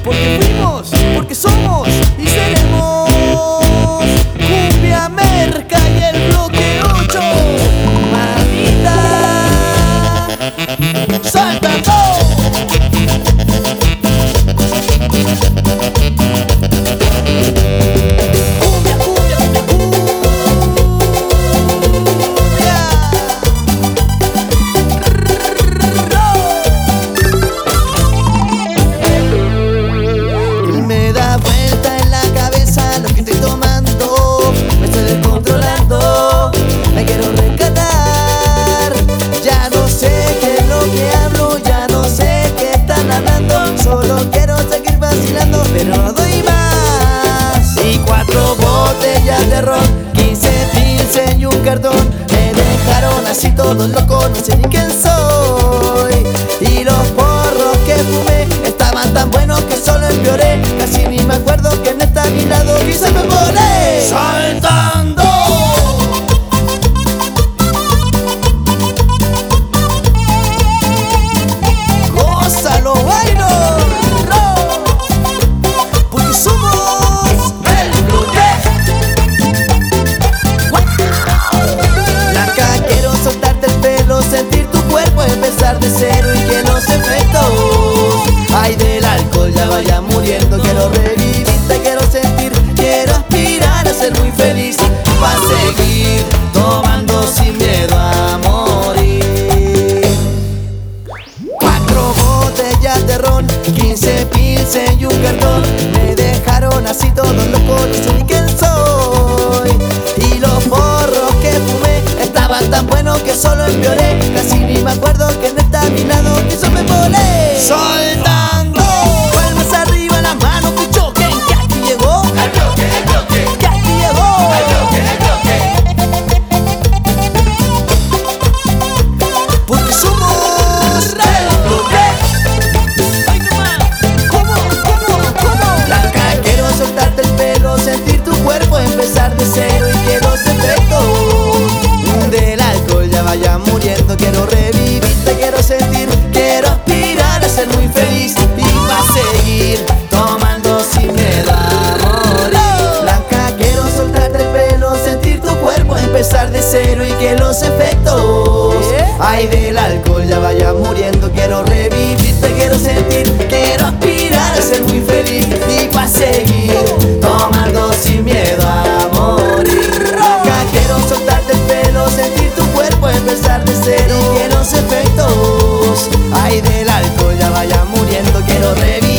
Porque fuimos, porque somos y seremos Cumbia Merca y el bloque 8. Mamita, saltando. Cumbia, cumbia, cumbia, cumbia. Me da vuelta en la cabeza lo que estoy tomando. Me estoy descontrolando, me quiero rescatar. Ya no sé qué es lo que hablo, ya no sé qué están hablando. Solo quiero seguir vacilando, pero no doy más. Y 4 botellas de ron, 15 pinces y un cartón me dejaron así todos locos, no sé ni quién soy. Y los porros que fumé estaban tan buenos que solo empeoré. Casi ni me acuerdo quién está a mi lado y se me volé saltando. Gózalo, bailo, porque somos el bloque. Blanca, quiero soltarte el pelo, sentir tu cuerpo, empezar de cero y que los efectos ay del alcohol ya vaya muriendo. Quiero revivirte, quiero sentir, quiero aspirar a ser muy feliz. Pa' seguir tomando sin miedo a morir. 4 botellas de ron, 15 pinces y un cartón me dejaron así todos locos, no sé ni quién soy. Y los porros que fumé estaban tan buenos que solo empeoré. Casi ni me acuerdo quién está a mi lado y eso me volé soltando. Palmas arriba, las manos que choquen, que aquí llegó el bloque, que aquí llegó el bloque. Porque somos el bloque. Ay, no más. ¿Cómo? Blanca, quiero soltarte el pelo, sentir tu cuerpo, empezar de cero y que los efectos del alcohol ya vaya muriendo. Quiero revivirte, quiero sentir, quiero aspirar a ser muy feliz y va a seguir tomando sin miedo a morir. Blanca, quiero soltarte el pelo, sentir tu cuerpo, empezar de cero y que los efectos ay del alcohol ya vaya muriendo. Quiero revivirte, quiero sentir, quiero aspirar a ser muy feliz y va a seguir tomando sin miedo a morir. Blanca, quiero soltarte el pelo, sentir tu cuerpo, empezar de cero y que los efectos ay del alcohol ya vaya muriendo. Quiero revivir.